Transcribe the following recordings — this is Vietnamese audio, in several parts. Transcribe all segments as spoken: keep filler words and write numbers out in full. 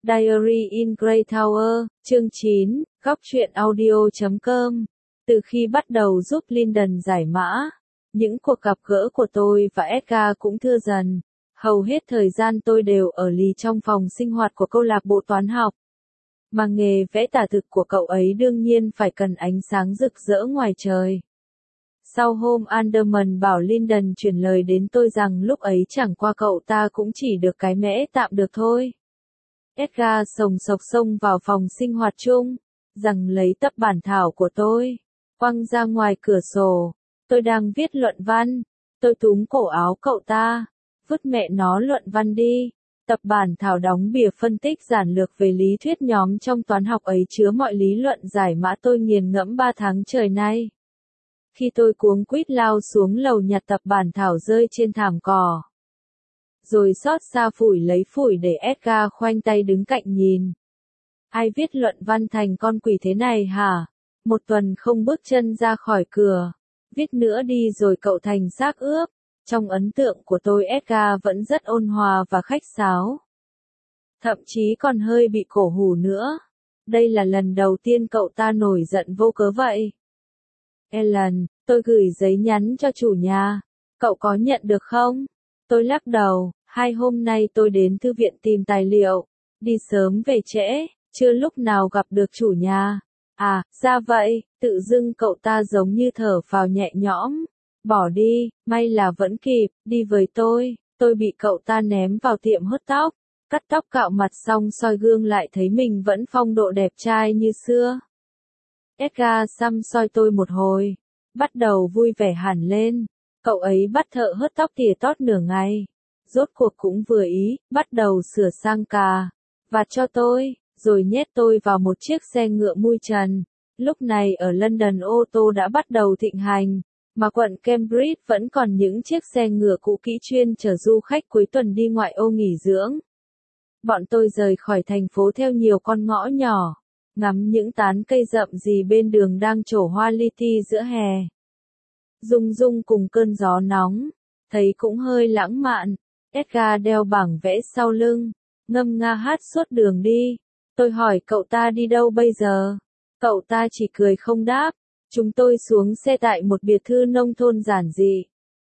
Diary in Grey Tower, chương chín, góc truyện audio chấm com. Từ khi bắt đầu giúp Lyndon giải mã, những cuộc gặp gỡ của tôi và Edgar cũng thưa dần. Hầu hết thời gian tôi đều ở lì trong phòng sinh hoạt của câu lạc bộ toán học. Mà nghề vẽ tả thực của cậu ấy đương nhiên phải cần ánh sáng rực rỡ ngoài trời. Sau hôm Anderman bảo Lyndon chuyển lời đến tôi rằng lúc ấy chẳng qua cậu ta cũng chỉ được cái mẽ tạm được thôi. Edgar sồng sộc xông vào phòng sinh hoạt chung, rằng lấy tập bản thảo của tôi, quăng ra ngoài cửa sổ. Tôi đang viết luận văn, tôi túm cổ áo cậu ta, vứt mẹ nó luận văn đi. Tập bản thảo đóng bìa phân tích giản lược về lý thuyết nhóm trong toán học ấy chứa mọi lý luận giải mã tôi nghiền ngẫm ba tháng trời nay. Khi tôi cuống quýt lao xuống lầu nhặt tập bản thảo rơi trên thảm cỏ, rồi xót xa phủi lấy phủi để Edgar khoanh tay đứng cạnh nhìn. Ai viết luận văn thành con quỷ thế này hả? Một tuần không bước chân ra khỏi cửa. Viết nữa đi rồi cậu thành xác ướp. Trong ấn tượng của tôi Edgar vẫn rất ôn hòa và khách sáo. Thậm chí còn hơi bị cổ hủ nữa. Đây là lần đầu tiên cậu ta nổi giận vô cớ vậy. Ellen, tôi gửi giấy nhắn cho chủ nhà. Cậu có nhận được không? Tôi lắc đầu. Hai hôm nay tôi đến thư viện tìm tài liệu. Đi sớm về trễ, chưa lúc nào gặp được chủ nhà. À, ra vậy, tự dưng cậu ta giống như thở phào nhẹ nhõm. Bỏ đi, may là vẫn kịp, đi với tôi. Tôi bị cậu ta ném vào tiệm hớt tóc. Cắt tóc cạo mặt xong soi gương lại thấy mình vẫn phong độ đẹp trai như xưa. Edgar xăm soi tôi một hồi, bắt đầu vui vẻ hẳn lên. Cậu ấy bắt thợ hớt tóc tỉa tót nửa ngày. Rốt cuộc cũng vừa ý, bắt đầu sửa sang cà, vạt cho tôi, rồi nhét tôi vào một chiếc xe ngựa mui trần. Lúc này ở London ô tô đã bắt đầu thịnh hành, mà quận Cambridge vẫn còn những chiếc xe ngựa cũ kỹ chuyên chở du khách cuối tuần đi ngoại ô nghỉ dưỡng. Bọn tôi rời khỏi thành phố theo nhiều con ngõ nhỏ, ngắm những tán cây rậm rì bên đường đang trổ hoa li ti giữa hè. Rung rung cùng cơn gió nóng, thấy cũng hơi lãng mạn. Edgar đeo bảng vẽ sau lưng, ngâm nga hát suốt đường đi. Tôi hỏi cậu ta đi đâu bây giờ? Cậu ta chỉ cười không đáp. Chúng tôi xuống xe tại một biệt thự nông thôn giản dị.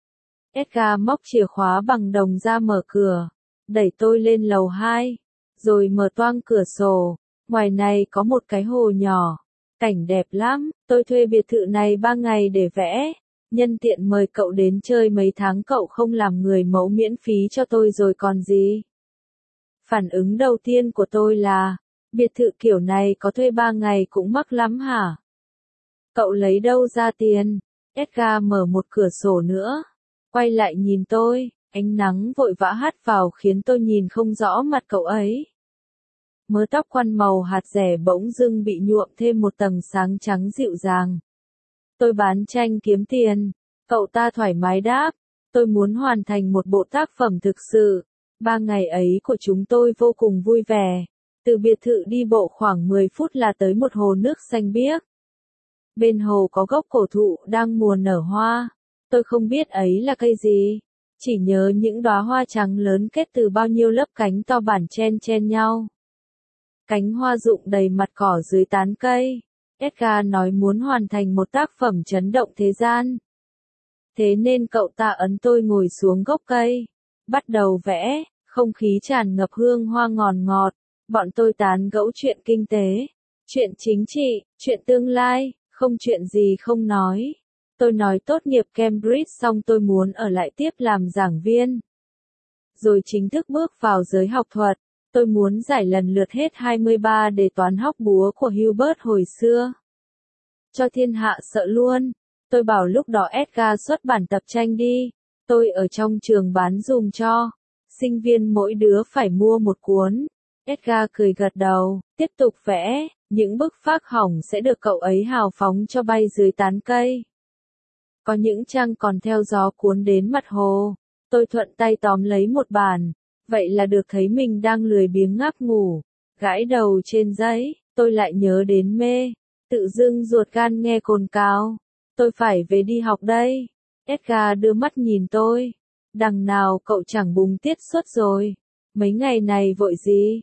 Edgar móc chìa khóa bằng đồng ra mở cửa, đẩy tôi lên lầu hai, rồi mở toang cửa sổ. Ngoài này có một cái hồ nhỏ, cảnh đẹp lắm. Tôi thuê biệt thự này ba ngày để vẽ. Nhân tiện mời cậu đến chơi mấy tháng, cậu không làm người mẫu miễn phí cho tôi rồi còn gì. Phản ứng đầu tiên của tôi là, biệt thự kiểu này có thuê ba ngày cũng mắc lắm hả? Cậu lấy đâu ra tiền? Edgar mở một cửa sổ nữa, quay lại nhìn tôi, ánh nắng vội vã hắt vào khiến tôi nhìn không rõ mặt cậu ấy. Mớ tóc quăn màu hạt rẻ bỗng dưng bị nhuộm thêm một tầng sáng trắng dịu dàng. Tôi bán tranh kiếm tiền. Cậu ta thoải mái đáp. Tôi muốn hoàn thành một bộ tác phẩm thực sự. Ba ngày ấy của chúng tôi vô cùng vui vẻ. Từ biệt thự đi bộ khoảng mười phút là tới một hồ nước xanh biếc. Bên hồ có gốc cổ thụ đang mùa nở hoa. Tôi không biết ấy là cây gì. Chỉ nhớ những đóa hoa trắng lớn kết từ bao nhiêu lớp cánh to bản chen chen nhau. Cánh hoa rụng đầy mặt cỏ dưới tán cây. Edgar nói muốn hoàn thành một tác phẩm chấn động thế gian. Thế nên cậu ta ấn tôi ngồi xuống gốc cây, bắt đầu vẽ, không khí tràn ngập hương hoa ngọt ngọt. Bọn tôi tán gẫu chuyện kinh tế, chuyện chính trị, chuyện tương lai, không chuyện gì không nói. Tôi nói tốt nghiệp Cambridge xong tôi muốn ở lại tiếp làm giảng viên. Rồi chính thức bước vào giới học thuật. Tôi muốn giải lần lượt hết hai mươi ba đề toán hóc búa của Hilbert hồi xưa. Cho thiên hạ sợ luôn. Tôi bảo lúc đó Edgar xuất bản tập tranh đi. Tôi ở trong trường bán dùm cho. Sinh viên mỗi đứa phải mua một cuốn. Edgar cười gật đầu, tiếp tục vẽ. Những bức phác hỏng sẽ được cậu ấy hào phóng cho bay dưới tán cây. Có những trang còn theo gió cuốn đến mặt hồ. Tôi thuận tay tóm lấy một bản. Vậy là được thấy mình đang lười biếng ngáp ngủ, gãi đầu trên giấy. Tôi lại nhớ đến mê, tự dưng ruột gan nghe cồn cào. Tôi phải về đi học đây. Edgar đưa mắt nhìn tôi. Đằng nào cậu chẳng bùng tiết xuất rồi. Mấy ngày này vội gì?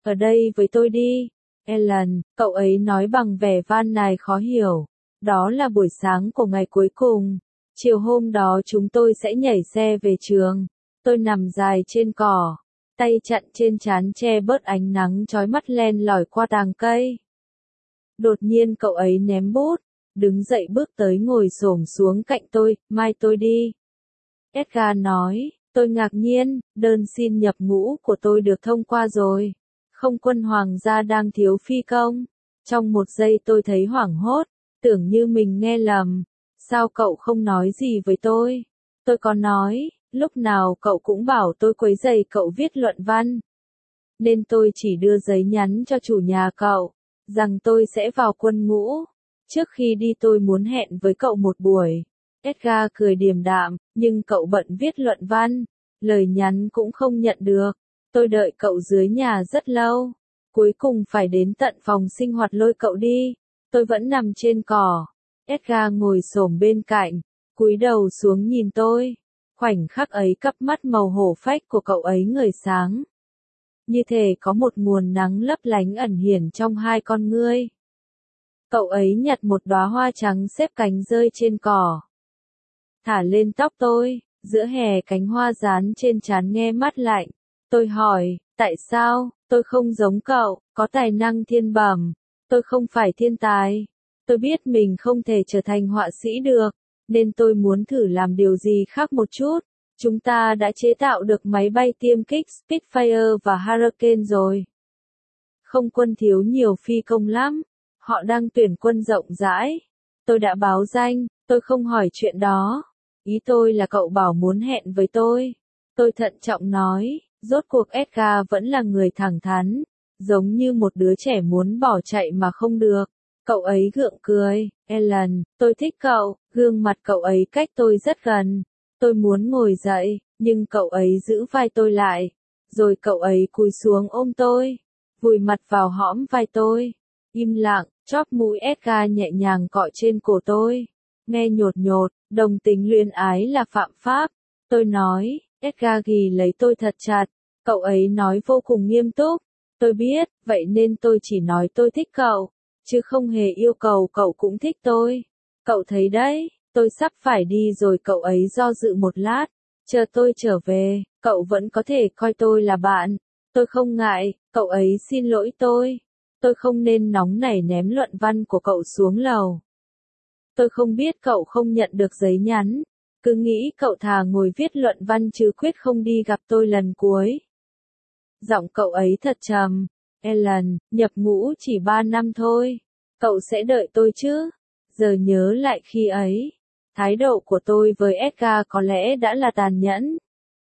ở đây với tôi đi. Ellen, cậu ấy nói bằng vẻ van nài khó hiểu. Đó là buổi sáng của ngày cuối cùng. Chiều hôm đó chúng tôi sẽ nhảy xe về trường. Tôi nằm dài trên cỏ, tay chặn trên trán che bớt ánh nắng chói mắt len lỏi qua tàng cây. Đột nhiên cậu ấy ném bút, đứng dậy bước tới ngồi xổm xuống cạnh tôi, mai tôi đi. Edgar nói, tôi ngạc nhiên, đơn xin nhập ngũ của tôi được thông qua rồi. Không quân hoàng gia đang thiếu phi công. Trong một giây tôi thấy hoảng hốt, tưởng như mình nghe lầm. Sao cậu không nói gì với tôi? Tôi có nói, lúc nào cậu cũng bảo tôi quấy rầy cậu viết luận văn. Nên tôi chỉ đưa giấy nhắn cho chủ nhà cậu, rằng tôi sẽ vào quân ngũ. Trước khi đi tôi muốn hẹn với cậu một buổi. Edgar cười điềm đạm, nhưng cậu bận viết luận văn. Lời nhắn cũng không nhận được. Tôi đợi cậu dưới nhà rất lâu. Cuối cùng phải đến tận phòng sinh hoạt lôi cậu đi. Tôi vẫn nằm trên cỏ. Edgar ngồi xổm bên cạnh, cúi đầu xuống nhìn tôi. Khoảnh khắc ấy cặp mắt màu hổ phách của cậu ấy ngời sáng. Như thể có một nguồn nắng lấp lánh ẩn hiển trong hai con ngươi. Cậu ấy nhặt một đóa hoa trắng xếp cánh rơi trên cỏ. Thả lên tóc tôi, giữa hè cánh hoa dán trên trán nghe mát lạnh. Tôi hỏi, tại sao, tôi không giống cậu, có tài năng thiên bẩm. Tôi không phải thiên tài. Tôi biết mình không thể trở thành họa sĩ được, nên tôi muốn thử làm điều gì khác một chút. Chúng ta đã chế tạo được máy bay tiêm kích Spitfire và Hurricane rồi. Không quân thiếu nhiều phi công lắm. Họ đang tuyển quân rộng rãi. Tôi đã báo danh, tôi không hỏi chuyện đó. Ý tôi là cậu bảo muốn hẹn với tôi. Tôi thận trọng nói, rốt cuộc Edgar vẫn là người thẳng thắn, giống như một đứa trẻ muốn bỏ chạy mà không được. Cậu ấy gượng cười, Ellen, tôi thích cậu, gương mặt cậu ấy cách tôi rất gần. Tôi muốn ngồi dậy, nhưng cậu ấy giữ vai tôi lại. Rồi cậu ấy cúi xuống ôm tôi, vùi mặt vào hõm vai tôi. Im lặng, chóp mũi Edgar nhẹ nhàng cọ trên cổ tôi. Nghe nhột nhột, đồng tính luyến ái là phạm pháp. Tôi nói, Edgar ghì lấy tôi thật chặt. Cậu ấy nói vô cùng nghiêm túc. Tôi biết, vậy nên tôi chỉ nói tôi thích cậu, chứ không hề yêu cầu cậu cũng thích tôi. Cậu thấy đấy, tôi sắp phải đi rồi. Cậu ấy do dự một lát. Chờ tôi trở về, cậu vẫn có thể coi tôi là bạn. Tôi không ngại, cậu ấy xin lỗi tôi. Tôi không nên nóng nảy ném luận văn của cậu xuống lầu. Tôi không biết cậu không nhận được giấy nhắn. Cứ nghĩ cậu thà ngồi viết luận văn chứ quyết không đi gặp tôi lần cuối. Giọng cậu ấy thật trầm. Ellen, nhập ngũ chỉ ba năm thôi. Cậu sẽ đợi tôi chứ? Giờ nhớ lại khi ấy, thái độ của tôi với Edgar có lẽ đã là tàn nhẫn.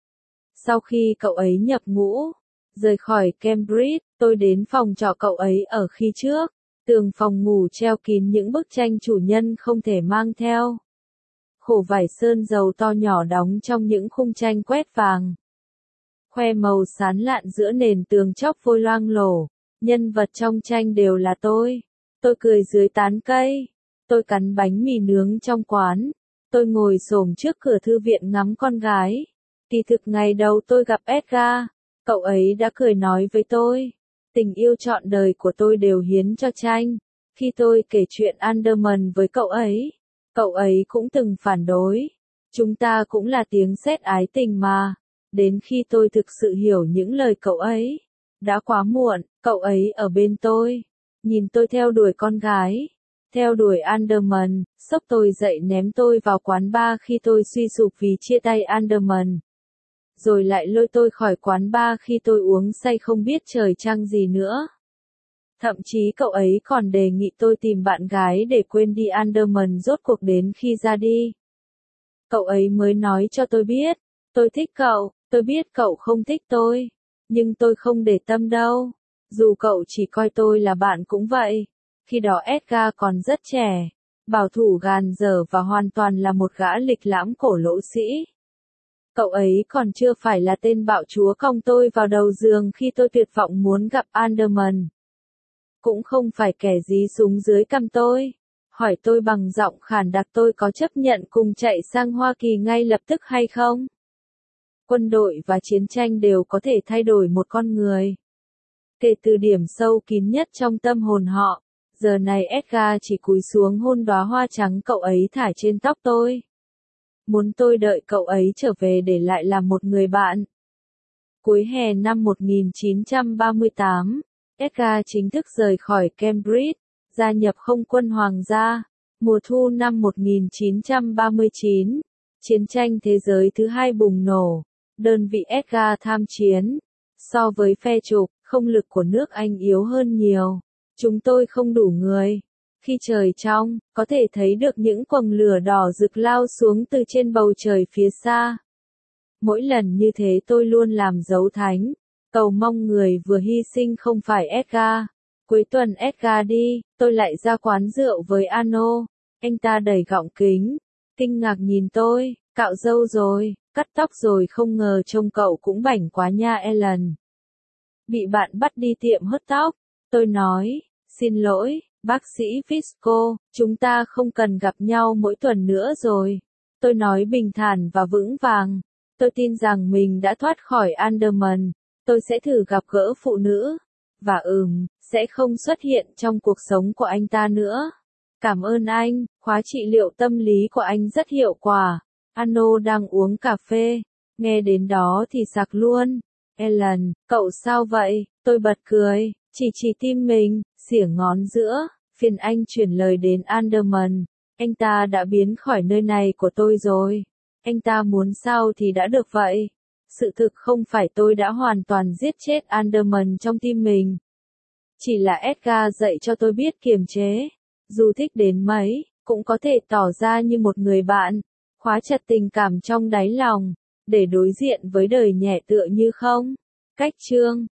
Sau khi cậu ấy nhập ngũ, rời khỏi Cambridge, tôi đến phòng trọ cậu ấy ở khi trước. Tường phòng ngủ treo kín những bức tranh chủ nhân không thể mang theo. Khổ vải sơn dầu to nhỏ đóng trong những khung tranh quét vàng. Khoe màu sán lạn giữa nền tường chóc vôi loang lổ. Nhân vật trong tranh đều là tôi. Tôi cười dưới tán cây. Tôi cắn bánh mì nướng trong quán. Tôi ngồi xổm trước cửa thư viện ngắm con gái. Kỳ thực ngày đầu tôi gặp Edgar, cậu ấy đã cười nói với tôi. Tình yêu trọn đời của tôi đều hiến cho tranh. Khi tôi kể chuyện Anderman với cậu ấy, cậu ấy cũng từng phản đối. Chúng ta cũng là tiếng sét ái tình mà. Đến khi tôi thực sự hiểu những lời cậu ấy, đã quá muộn. Cậu ấy ở bên tôi, nhìn tôi theo đuổi con gái, theo đuổi Anderman, xốc tôi dậy ném tôi vào quán bar khi tôi suy sụp vì chia tay Anderman. Rồi lại lôi tôi khỏi quán bar khi tôi uống say không biết trời trăng gì nữa. Thậm chí cậu ấy còn đề nghị tôi tìm bạn gái để quên đi Anderman rốt cuộc đến khi ra đi. Cậu ấy mới nói cho tôi biết, tôi thích cậu, tôi biết cậu không thích tôi, nhưng tôi không để tâm đâu. Dù cậu chỉ coi tôi là bạn cũng vậy. Khi đó Edgar còn rất trẻ, bảo thủ gàn dở và hoàn toàn là một gã lịch lãm cổ lỗ sĩ. Cậu ấy còn chưa phải là tên bạo chúa cong tôi vào đầu giường khi tôi tuyệt vọng muốn gặp Anderman. Cũng không phải kẻ dí súng dưới cằm tôi, hỏi tôi bằng giọng khàn đặc tôi có chấp nhận cùng chạy sang Hoa Kỳ ngay lập tức hay không. Quân đội và chiến tranh đều có thể thay đổi một con người. Kể từ điểm sâu kín nhất trong tâm hồn họ, giờ này Edgar chỉ cúi xuống hôn đóa hoa trắng cậu ấy thả trên tóc tôi. Muốn tôi đợi cậu ấy trở về để lại làm một người bạn. Cuối hè năm một nghìn chín trăm ba mươi tám, Edgar chính thức rời khỏi Cambridge, gia nhập không quân hoàng gia. Mùa thu năm một nghìn chín trăm ba mươi chín, chiến tranh thế giới thứ hai bùng nổ, đơn vị Edgar tham chiến. So với phe trục, không lực của nước Anh yếu hơn nhiều. Chúng tôi không đủ người. Khi trời trong, có thể thấy được những quầng lửa đỏ rực lao xuống từ trên bầu trời phía xa. Mỗi lần như thế tôi luôn làm dấu thánh, cầu mong người vừa hy sinh không phải Edgar. Cuối tuần Edgar đi, tôi lại ra quán rượu với Arno. Anh ta đầy gọng kính, kinh ngạc nhìn tôi, cạo râu rồi, cắt tóc rồi, không ngờ trông cậu cũng bảnh quá nha Ellen. Bị bạn bắt đi tiệm hớt tóc, tôi nói, xin lỗi, bác sĩ Visco, chúng ta không cần gặp nhau mỗi tuần nữa rồi. Tôi nói bình thản và vững vàng, tôi tin rằng mình đã thoát khỏi Anderman, tôi sẽ thử gặp gỡ phụ nữ, và ừm, sẽ không xuất hiện trong cuộc sống của anh ta nữa. Cảm ơn anh, khóa trị liệu tâm lý của anh rất hiệu quả. Arno đang uống cà phê, nghe đến đó thì sặc luôn. Ellen, cậu sao vậy? Tôi bật cười, chỉ chỉ tim mình, xỉa ngón giữa, phiền anh chuyển lời đến Anderman. Anh ta đã biến khỏi nơi này của tôi rồi. Anh ta muốn sao thì đã được vậy. Sự thực không phải tôi đã hoàn toàn giết chết Anderman trong tim mình. Chỉ là Edgar dạy cho tôi biết kiềm chế. Dù thích đến mấy, cũng có thể tỏ ra như một người bạn, khóa chặt tình cảm trong đáy lòng, để đối diện với đời nhẹ tựa như không. Cách chương